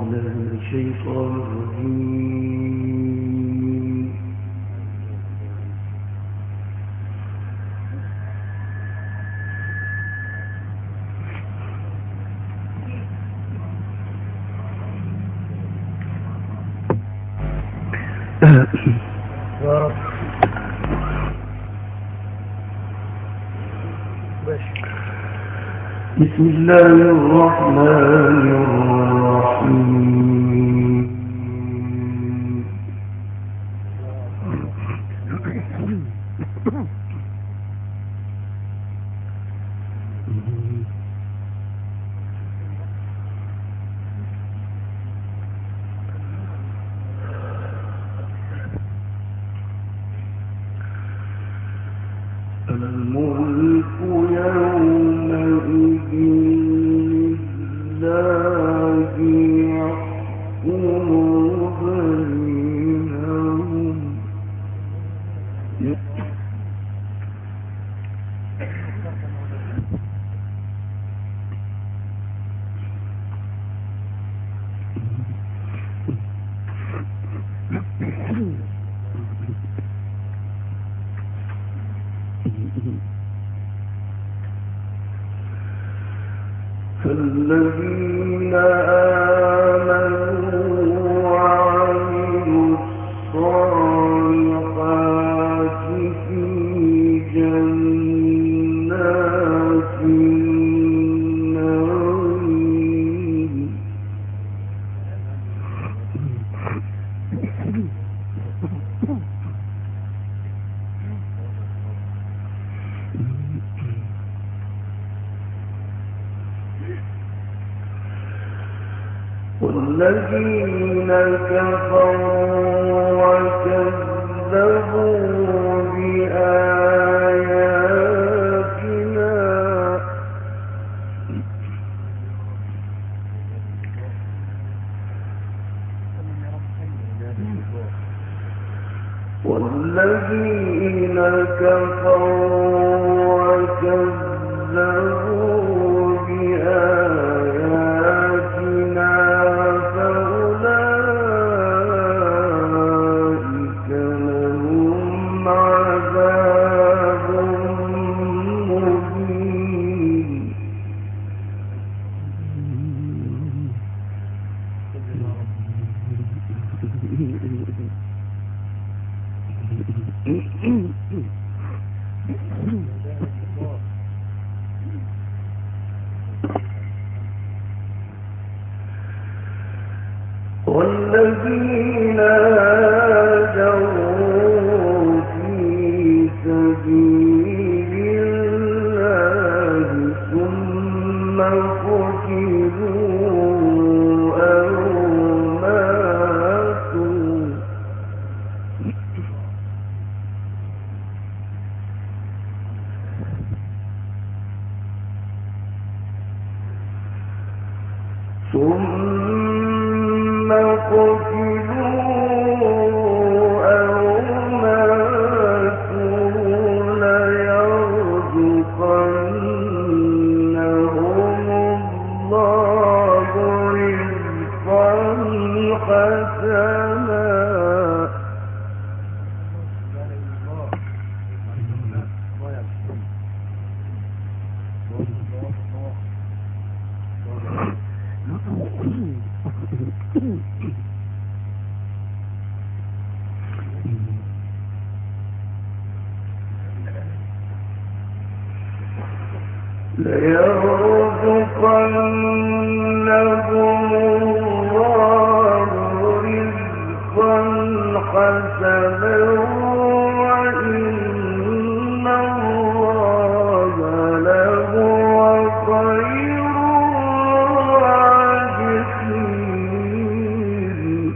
بالله من الشيطان الرجيم. بسم الله الرحمن الرحيم. الملك يومئذ لله يحكم بينهم. فالذين آمنوا وعملوا الصالحات في جنات النعيم. والذين كفروا وكذبوا بآياتنا فأولئك لهم عذاب مهين. والذين هاجروا في سبيل الله ثم قتلوا أو ماتوا ليرزقنهم الله رزقا حسنا. ليرزقنهم الله رزقا حسنا وإن الله لهو خير الرازقين.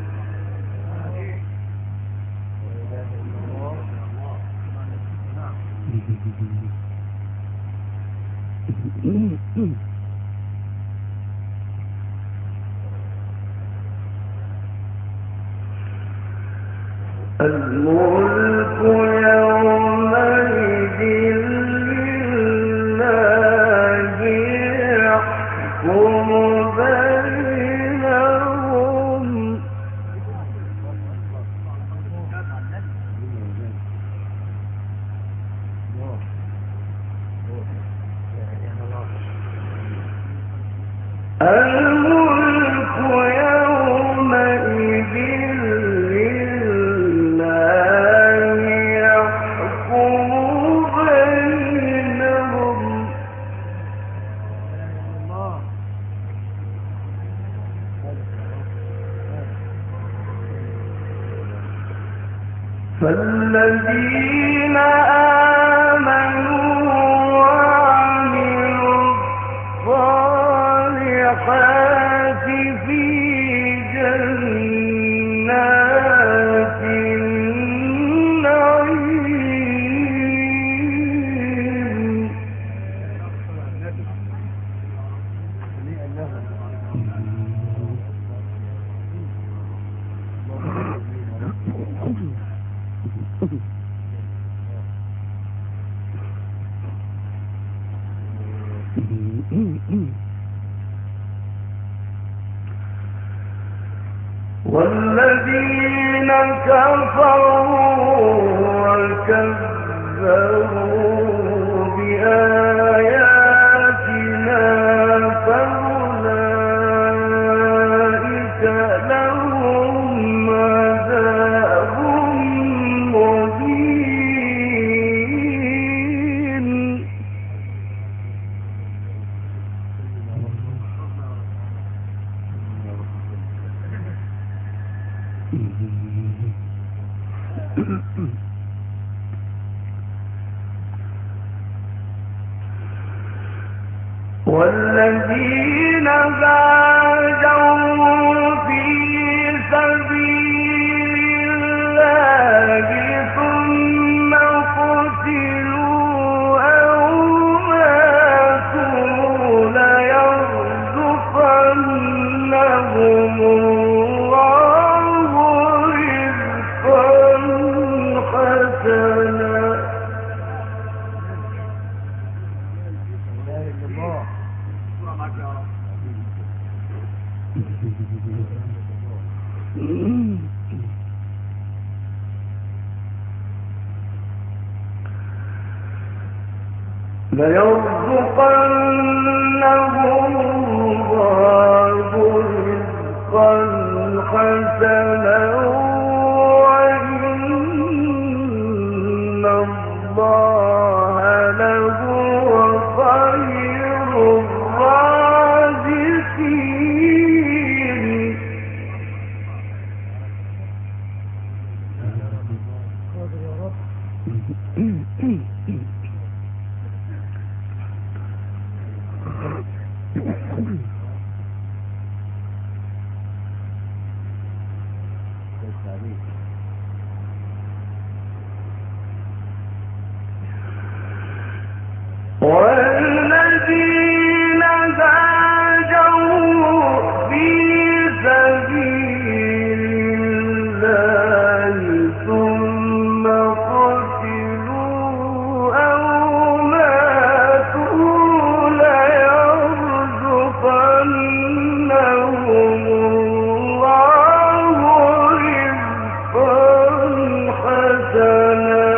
الملك يومئذ لله يحكم بينهم. الملك يومئذ لله يحكم بينهم فالذين آمنوا وعملوا الصالحات في جنات النعيم والذين كفروا وكذبوا بآياتنا فأولئك لهم عذاب مهين والذين هاجروا في سبيل الله ثم قتلوا أو ماتوا ليرزقنهم الله رزقا حسنا ليرزقنهم الله رزقا حسنا وإن الله لهو خير الرازقين والذين هاجروا في سبيل الله ثم قتلوا أو ماتوا ليرزقنهم الله رزقا حسنا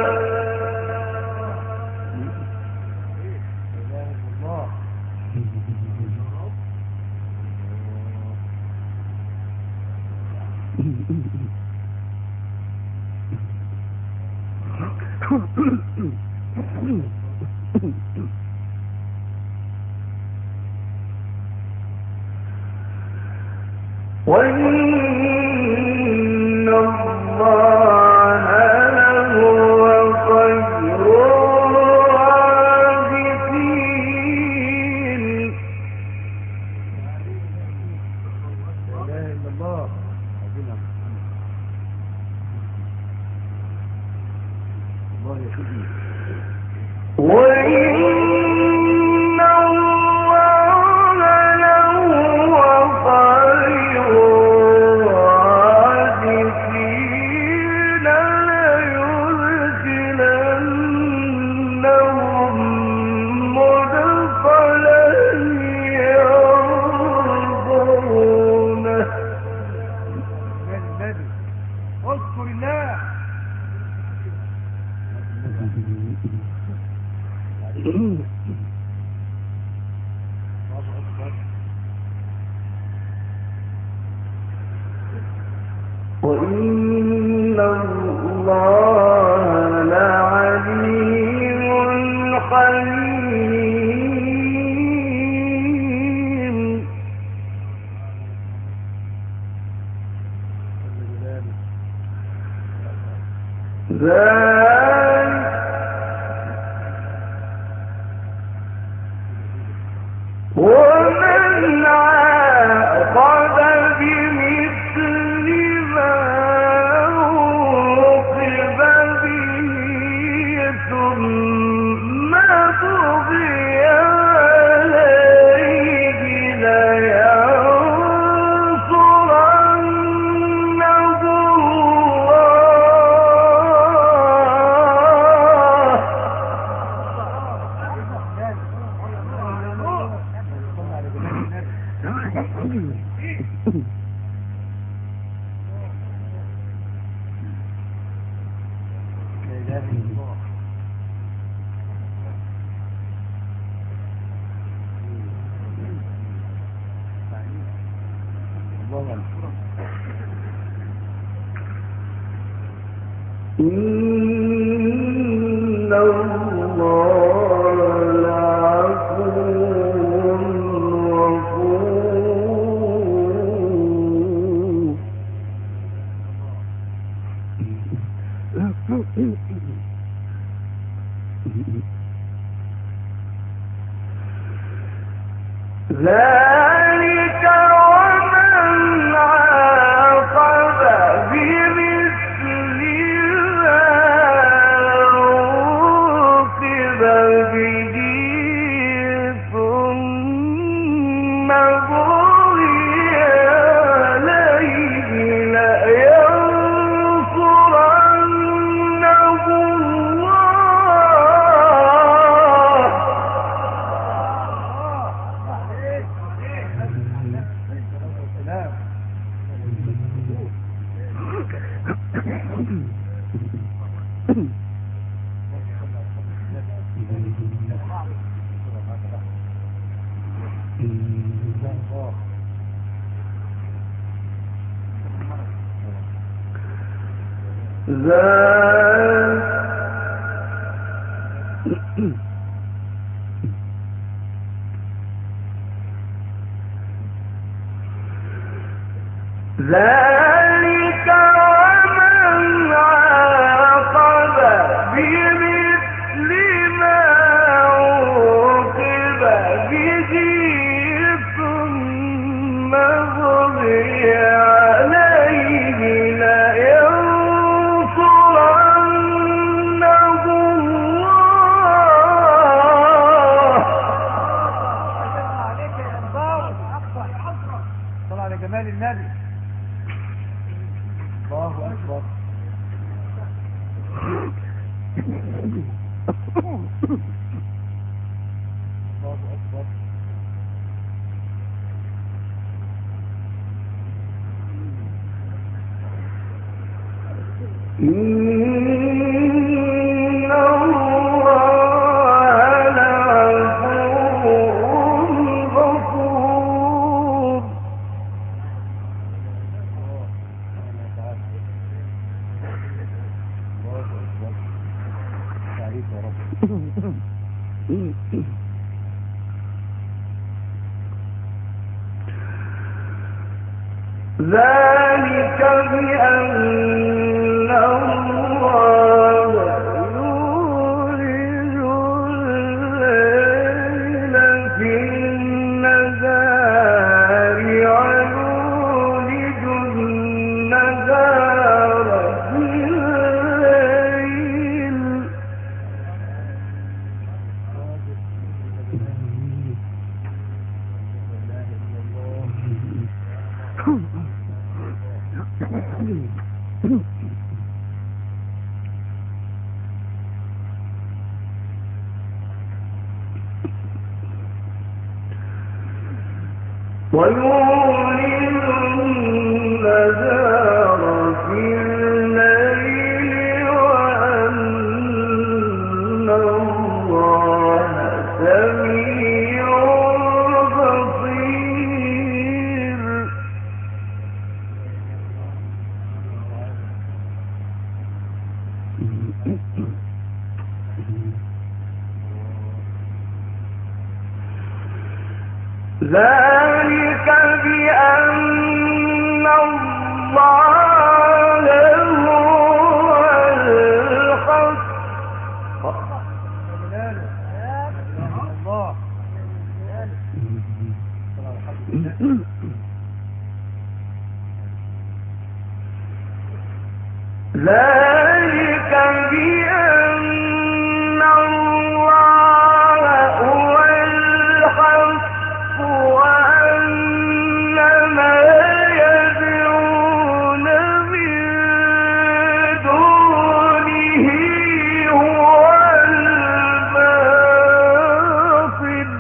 وإن الله لهو خير الرازقين وإن الله لهو خير الرازقين ليدخلنهم مدخلا يرضونه اذكر الله الله لعليم حليم. ذلك ومن عاقب بمثل ما عوقب به ثم بغي عليه لينصرنه إن الله لعفو غفور. ذلك ومن عاقب بمثل ما عوقب به ثم بغي عليه لينصرنه الله. ذلك ومن عاقب بمثل ما عوقب به ثم بغي عليه لينصرنه الله. طلع لجمال النبي. الله أكبر. الله أكبر. إن الله لعفو غفور. ذلك بأن الله يولج الليل في النهار ويولج النهار في الليل. ويولد النهار في الليل وأن الله سميع بصير. ذلك بأن الله هو الحق ذلك بأن الله هو الحق وأن ما يدعون من دونه هو الباطل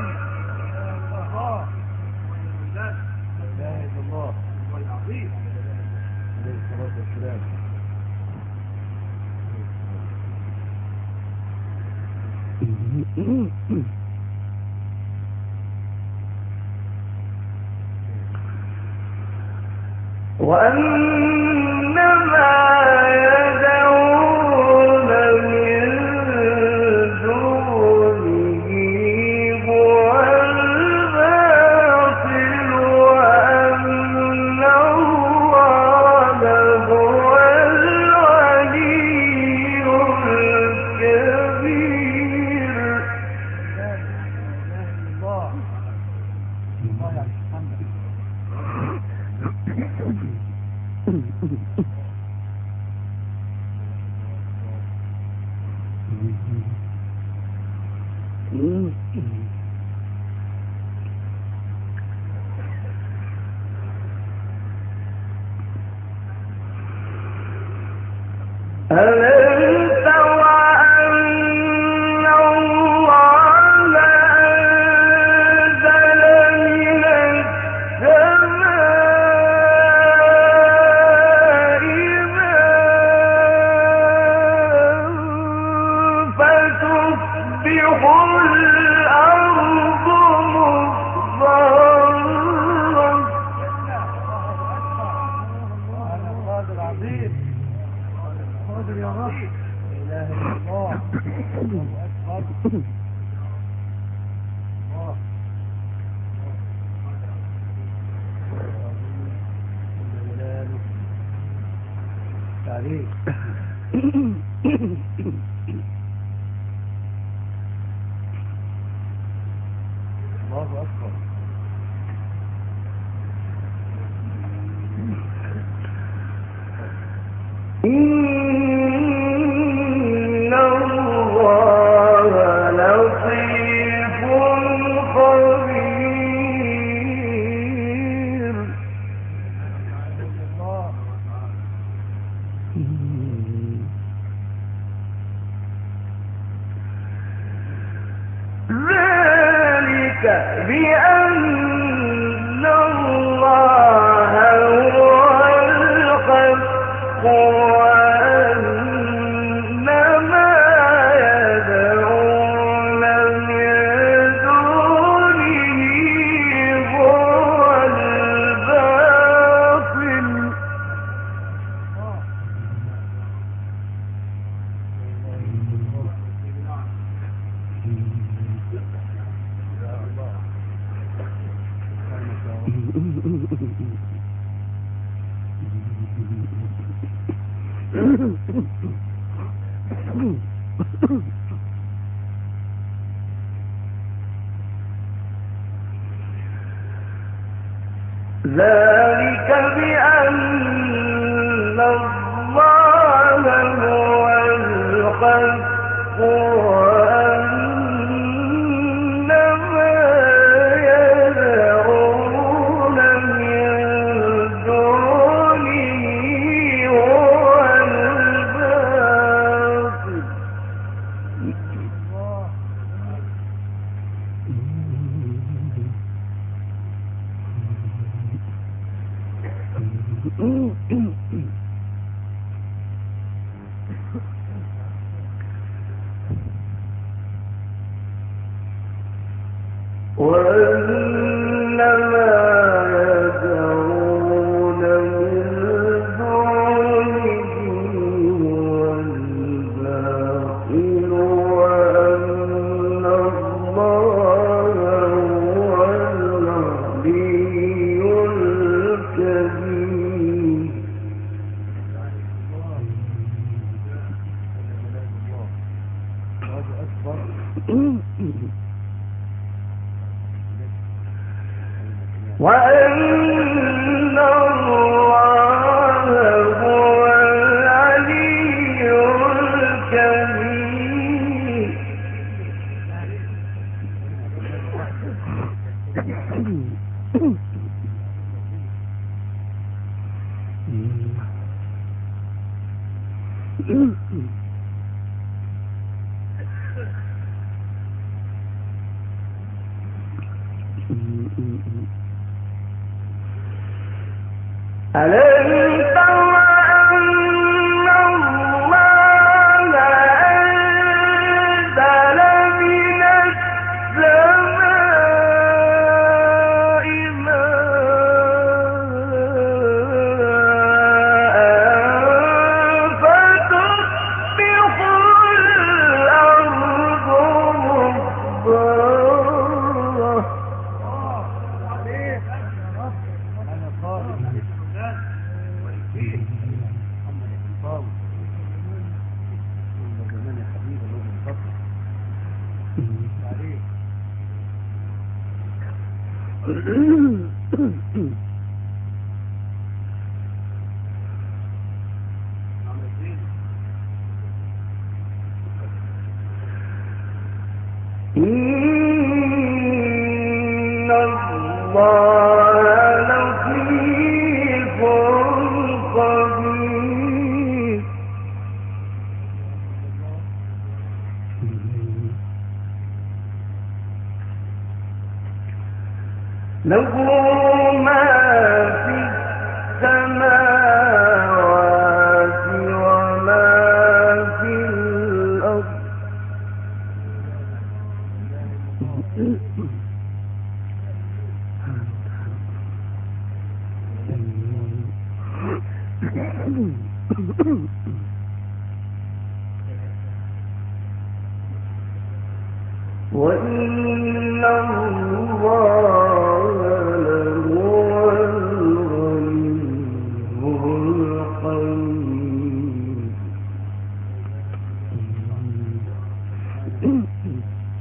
وأن ما يدعون من دونه هو الباطل وأن الله هو العلي الكبير ألم تر أن الله أنزل من السماء ماء فتصبح الأرض مصفرة قادر يا رب لا إله إلا الله الله أكبر الله جلاله تعليق الله أكبر إن الله لطيف خبير ذلك بأن الله هو الحق وأن ما يدعون من دونه هو الباطل ذلك بأن الله هو الحق وأن ما يدعون من دونه هو الباطل وأنما يدعون من دونه هو الباطل وأن الله هو الحق وأن الله هو العلي الكبير ألم تر أن الله أنزل من السماء ماء فتصبح الأرض مخضرة إن الله لطيف خبير له ما في السماوات وما في الأرض وإن الله لهو الغني الحميد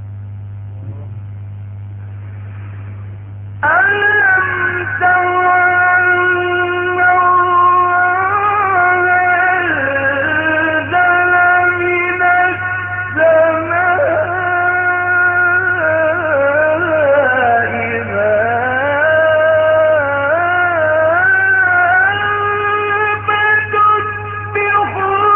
ألم تر أن الله أنزل من السماء ماء فتصبح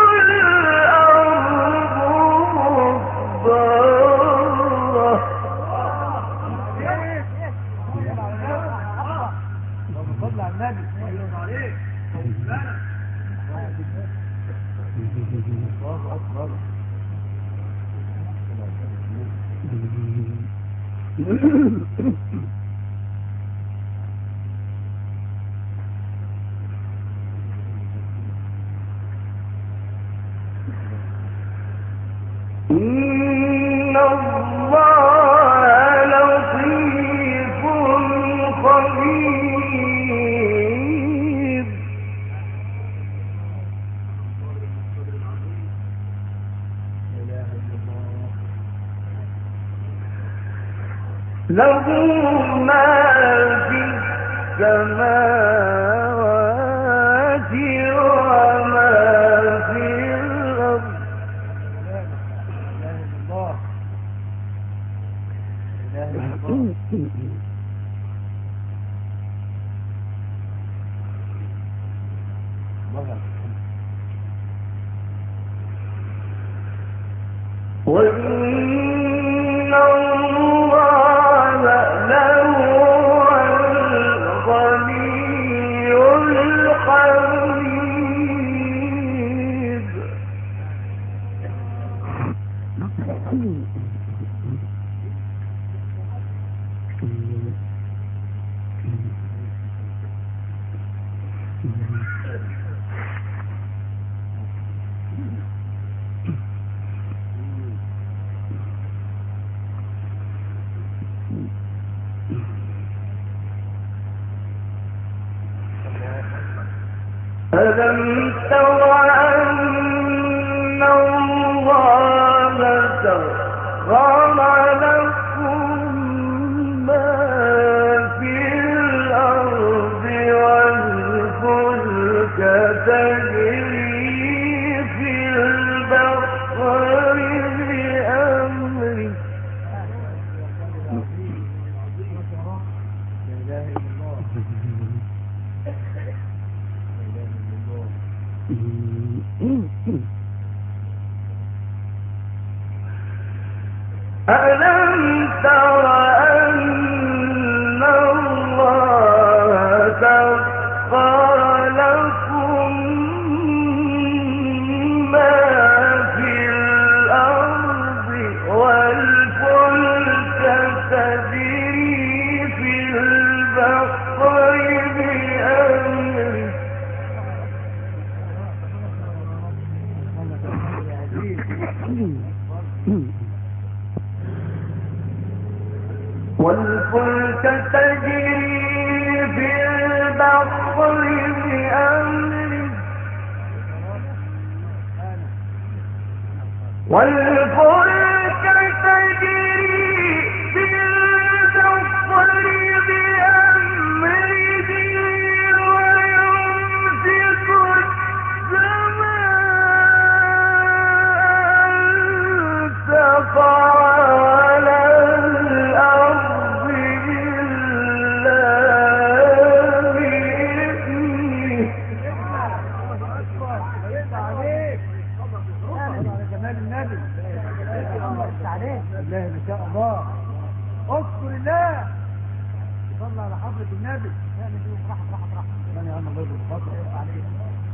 إن الله لطيف خبير له ما في السماوات وما في الأرض وإن الله لهو الغني الحميد ألم تر أن الله سخر لكم ما في الأرض والفلك تجري في البحر بأمره ألم تر أن الله سخر لكم ما في الأرض والفلك تجري في البحر بأمره والفلك تجري في البحر بأمره والفلك تجري في البحر بأمره ويمسك السماء أن تقع على الأرض إلا بإذنه جمال النبي الله ما شاء الله اذكر الله صلى على حضرة النبي راحت ربنا يا عم الله يرضى عليك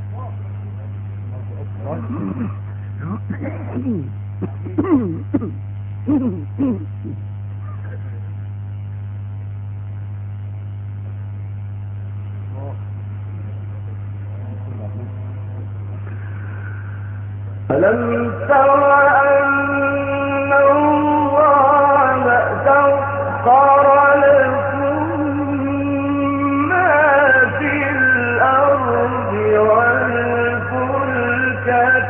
ألم تر أن الله سخر لكم ما في الأرض والفلك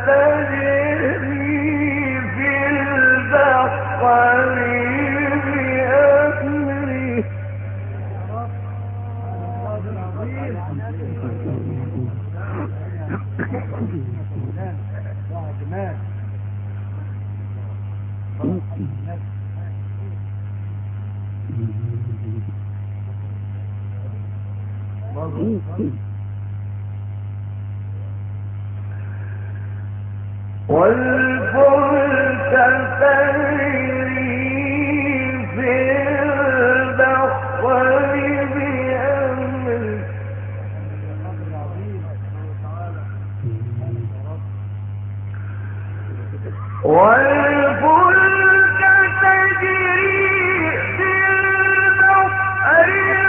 تجري في البحر بأمره والفلك تجري في البحر بأمره والفلك تجري في البحر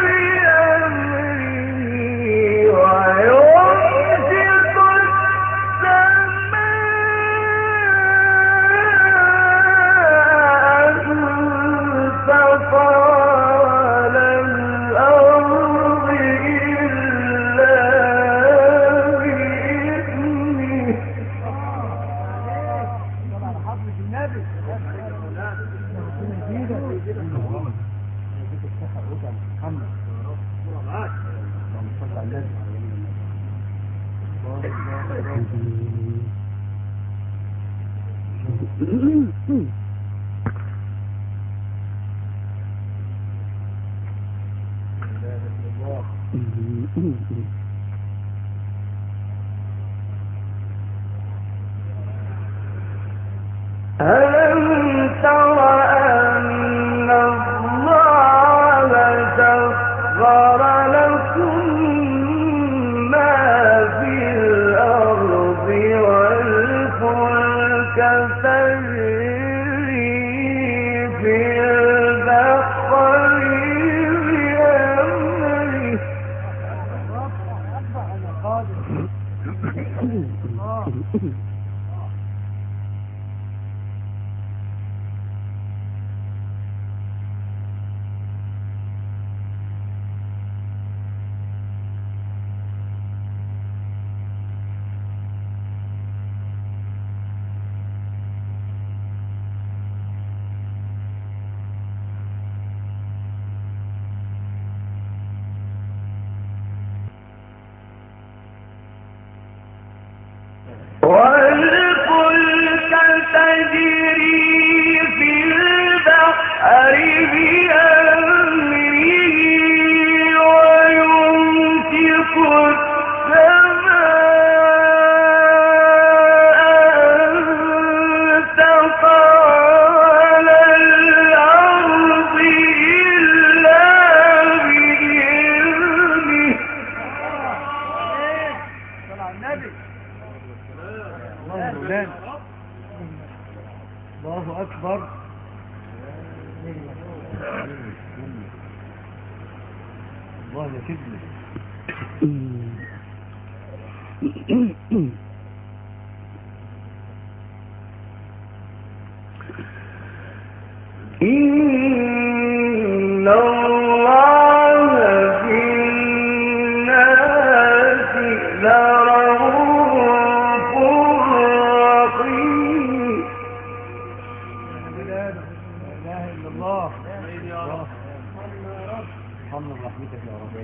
بأمره ويمسك السماء أن تقع على الأرض إلا بإذنه ألم تر أن الله سخر لكم ما في الأرض والفلك تجري في البحر بأمره والفلك تجري في البحر بأمره ويمسك السماء أن تقع على الأرض إلا بإذنه. صلى على النبي. الله الله أكبر. الله يكبر. إن الله في الناس لرؤوف رحيم. لا إله إلا الله. ارحمنا برحمتك يا رب.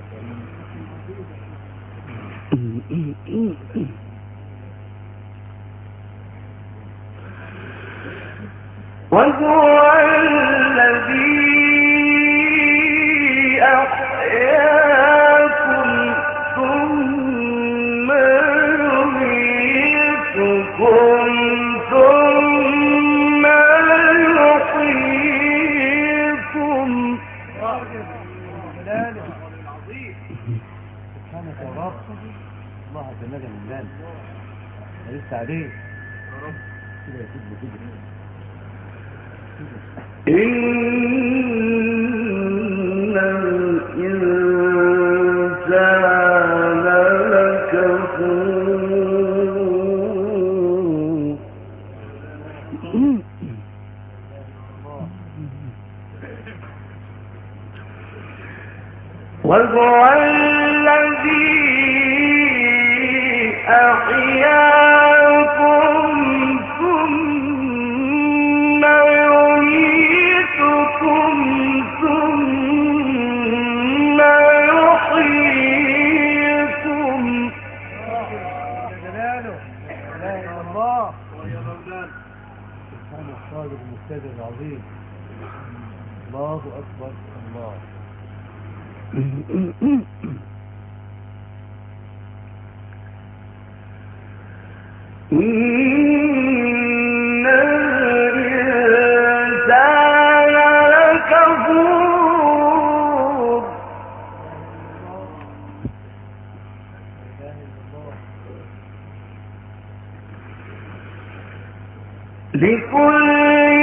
وهو الذي أحياكم ثم يميتكم ثم يحييكم. سبحانك يا رب. الله تمدى من ذلك. لسه عليه كده يا سيدنا كده. إن الإنسان لكفور. وهو الذي أحياكم ثم يميتكم ثم يحييكم. جلاله لا إله إلا الله. سبحانه الصادق المقتدر العظيم. الله أكبر. الله. إن الإنسان لكفور. لكل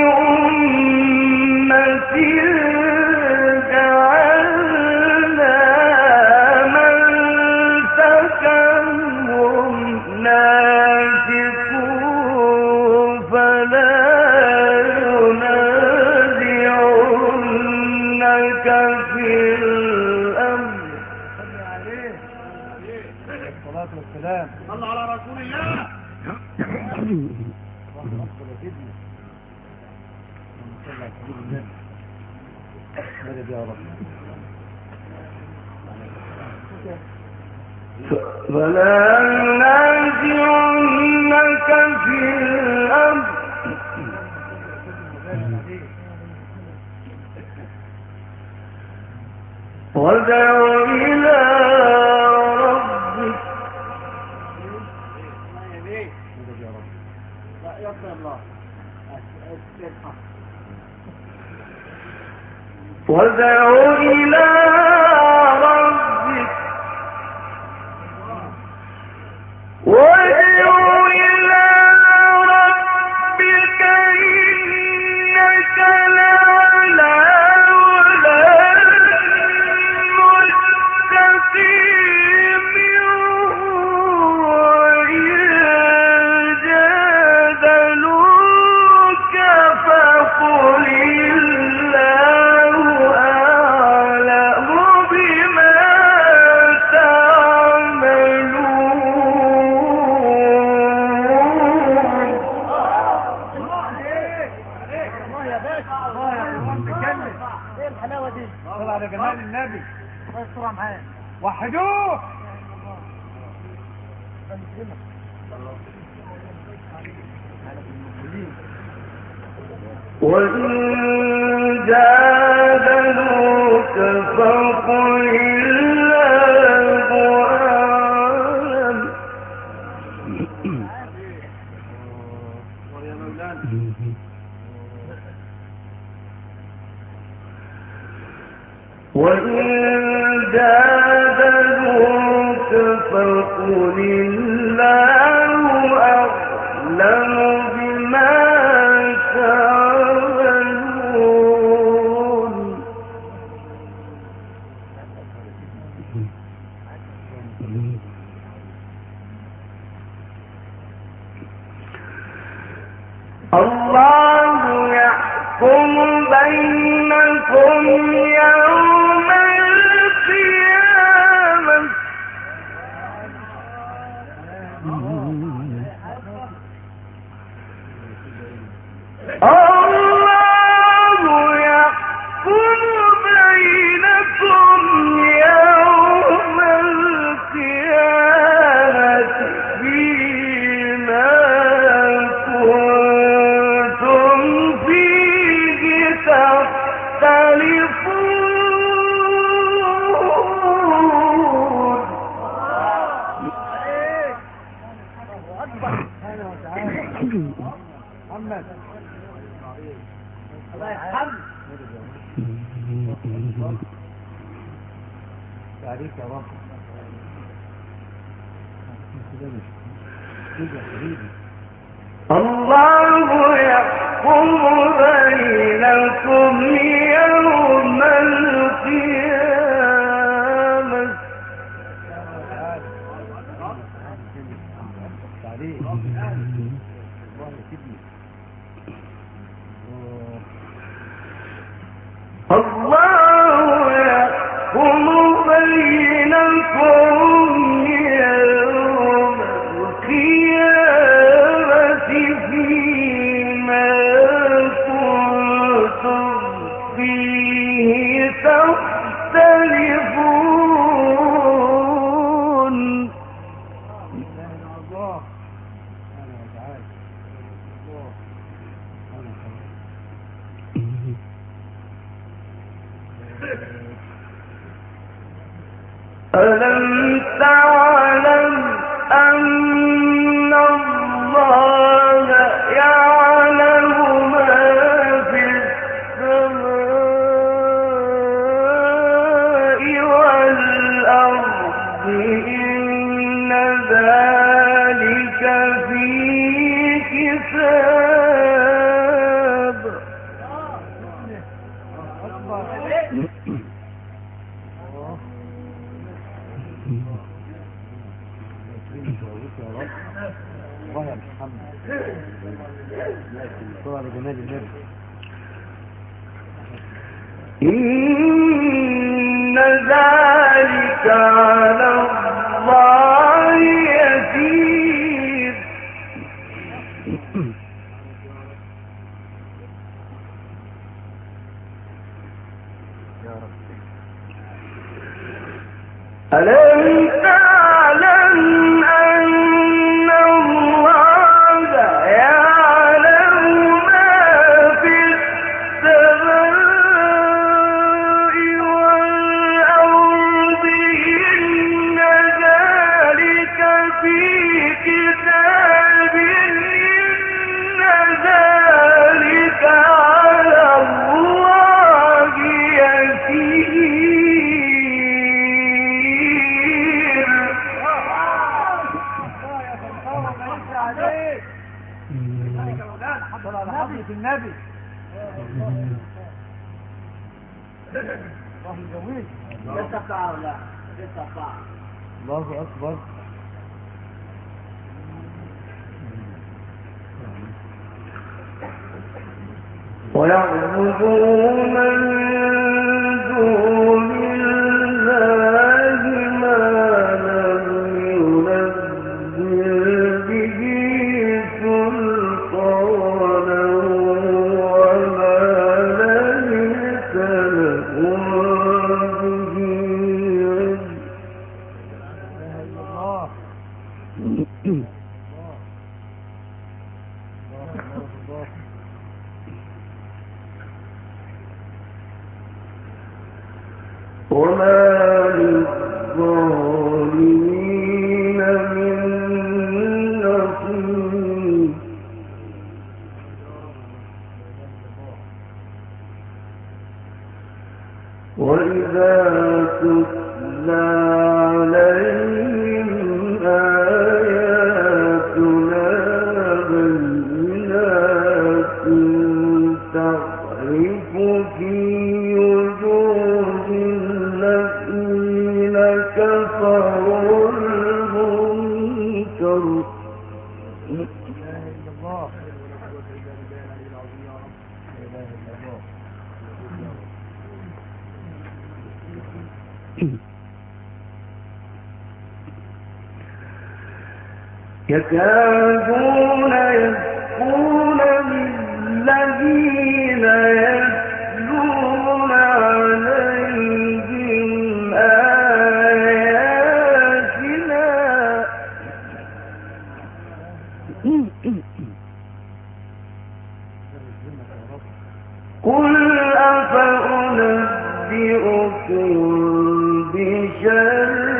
أمة جعلنا منسكا هم ناسكوه فلا ينازعنك في الأمر. صلي عليه الصلاة والسلام. صلى على رسول الله. الله أكبر يا سيدنا. اللهم صل على سيدنا النبي. مدد يا رب. فلا ينازعنك في الأمر وادع إلى ربك. مدد يا رب. لا يرضى الله. وادع إلى ربك وادع إلى ربك إنك لعلى هدى مستقيم. وإن جادلوك فقل الله أعلم بما صل على جمال النبي. الله يسترها معايا. وحدوه. وإن جادلوك فقل الله أعلم. يا مولانا وإن جادلوك فقل الله أعلم بما تعملون. الله يحكم بينكم يوم القيامة. الله يحكم بينكم يوم القيامة فيما كنتم فيه تختلفون. محمد الله يرحمه تعريف يا رب. الله يحكم بينكم يوم القيامة. تعريف الله يحكم بينكم يوم القيامة فيما كنتم فيه تختلفون. الله ألم تعلم أن الله يعلم ما في السماء والأرض إن ذلك في كتاب. الله يا محمد صور جمال النبي. إن ذلك على الله يسير. ألم تعلم أن الله يعلم ما في السماء والأرض إن ذلك في كتاب إن ذلك على الله يسير. حضرة النبي الله يجويك. لسه بتاع ولا لسه بتاع الله أكبر. ويعبدون من دون الله ما لم ينزل به سلطانا وما ليس لهم به الله وما للظالمين من نصير وإذا تتلى عليهم آياتنا بينات تعرف في وجوه الذين كفروا المنكر يكادون يسقون بالذين يتلون عليهم آياتنا قل أفأنبئكم بشر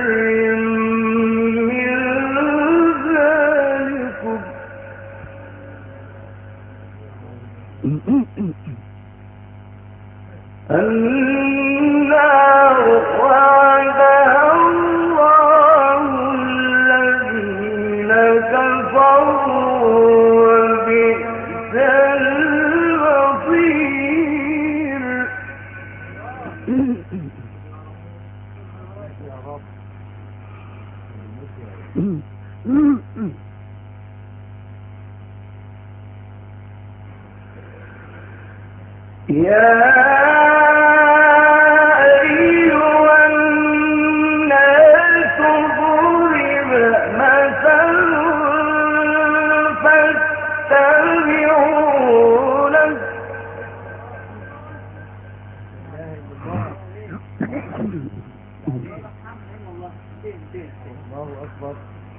النار وعدها الله الذين كفروا وبئس المصير يا أيها الناس ضرب مثل فاتبعوا له الله أكبر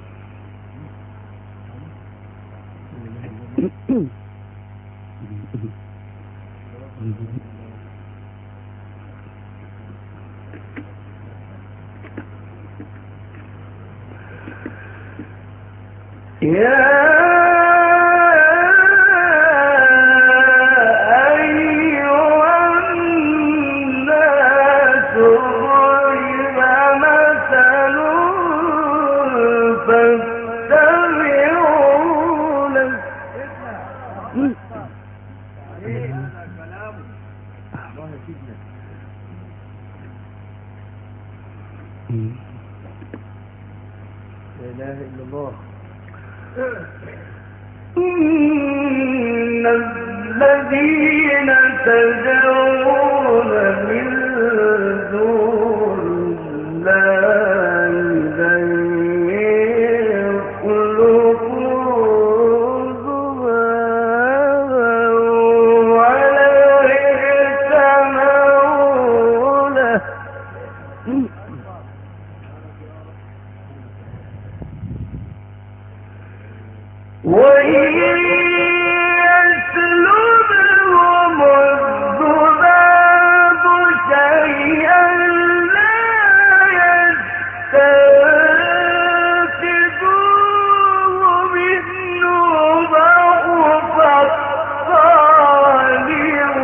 يا أيها الناس ضرب مثل فاتبعوا له لا إله إلا الله إن الذين تدعون من دون الله لن يخلقوا ذبابا ولو اجتمعوا له وإن يسلبهم الذباب شيئا لا يستنقذوه منه ضعف الطالب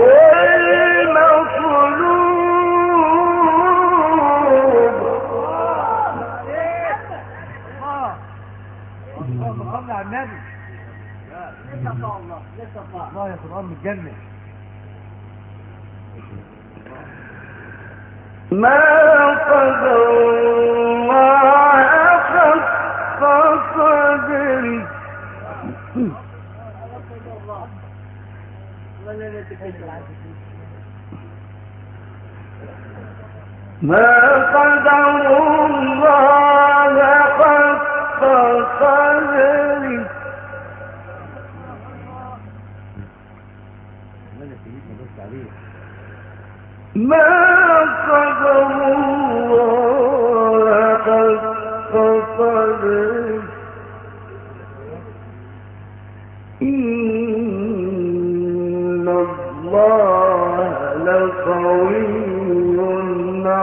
والمطلوب صلى على النبي الله يا قرآن متجنن ما قدر الله حق قدره ما قدر الله حق قدره ما قدر الله حق قدره إن الله لقوي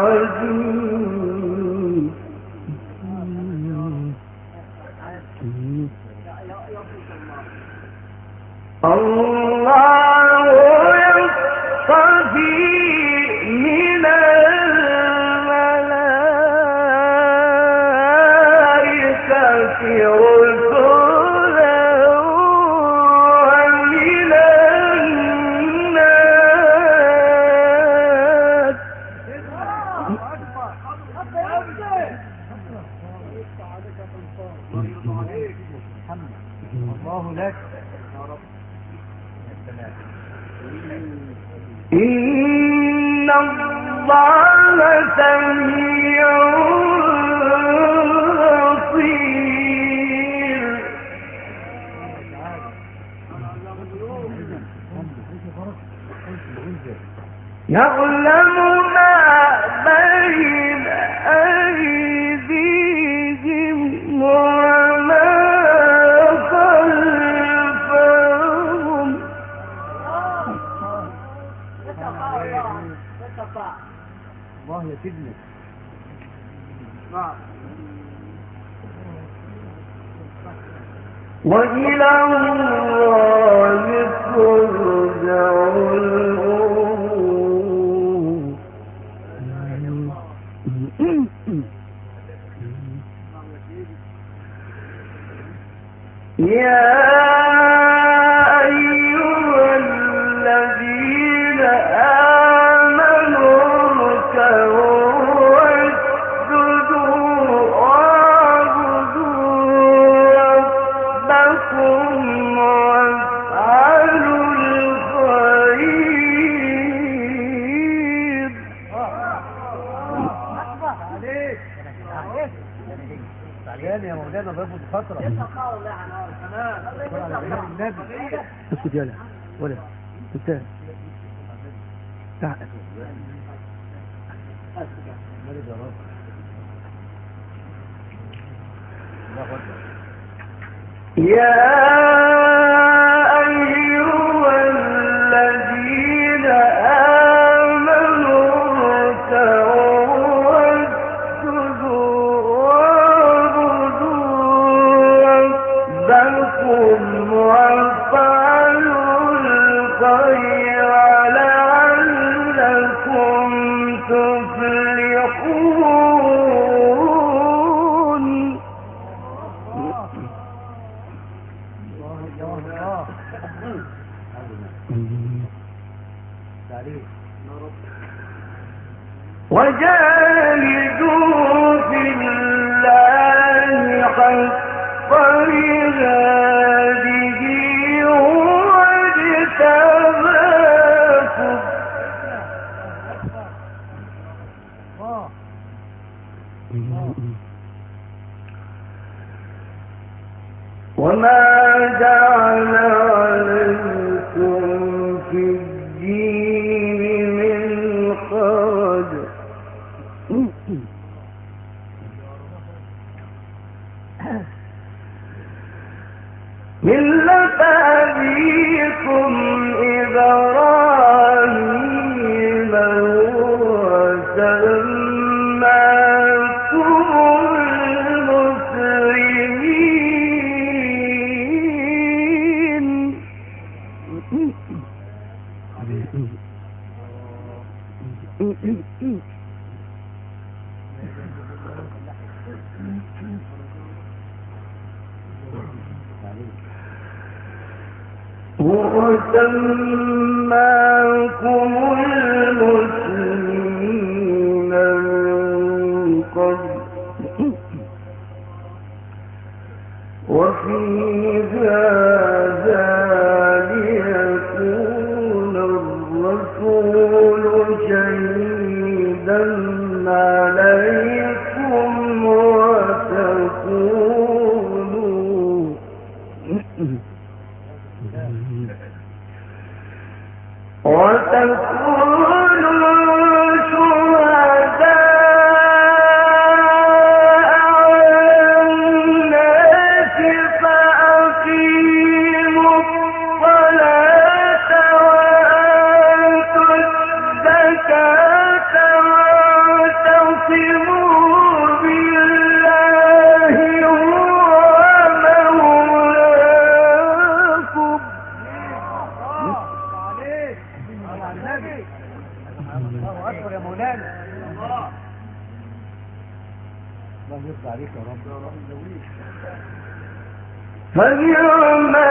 من الملائكة رسلا ومن الناس. الله لك إن الله سميع بصير. يعلم ما بين أيديهم وما خلفهم. الله يا سيدنا. وإلى الله ترجع الأمور. يا أيها الذين آمنوا اركعوا واسجدوا واعبدوا ربكم وافعلوا الخير. عليك يا مولانا ضيفه فترة. اسكت يالا ولا انت تعال يا أيها الذين آمنوا اركعوا واسجدوا واعبدوا ربكم وافعلوا الخير لعلكم تفلحون. وجاهدوا في الله حق جهاده هو اجتباكم وما جعل عليكم في الدين من حرج ملة أبيكم إبراهيم هو سماكم المسلمين. وسماكم المسلمين من قبل وفي هذا ليكون الرسول شهيدا عليكم وتكونوا شهداء على الناس فأقيموا الصلاة وآتوا الزكاة واعتصموا الله اكبر يا مولانا. الله يرضى عليك يا رب. فنعم